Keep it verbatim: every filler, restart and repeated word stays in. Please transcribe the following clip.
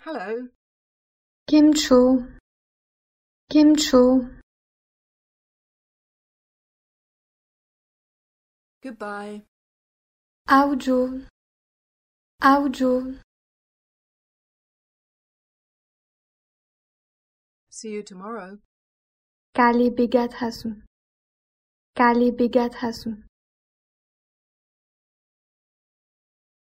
Hello. Kim Cho. Kim Cho. Goodbye. Audio. Audio. See you tomorrow. Kali bigat hasu. Kali bigat hasu.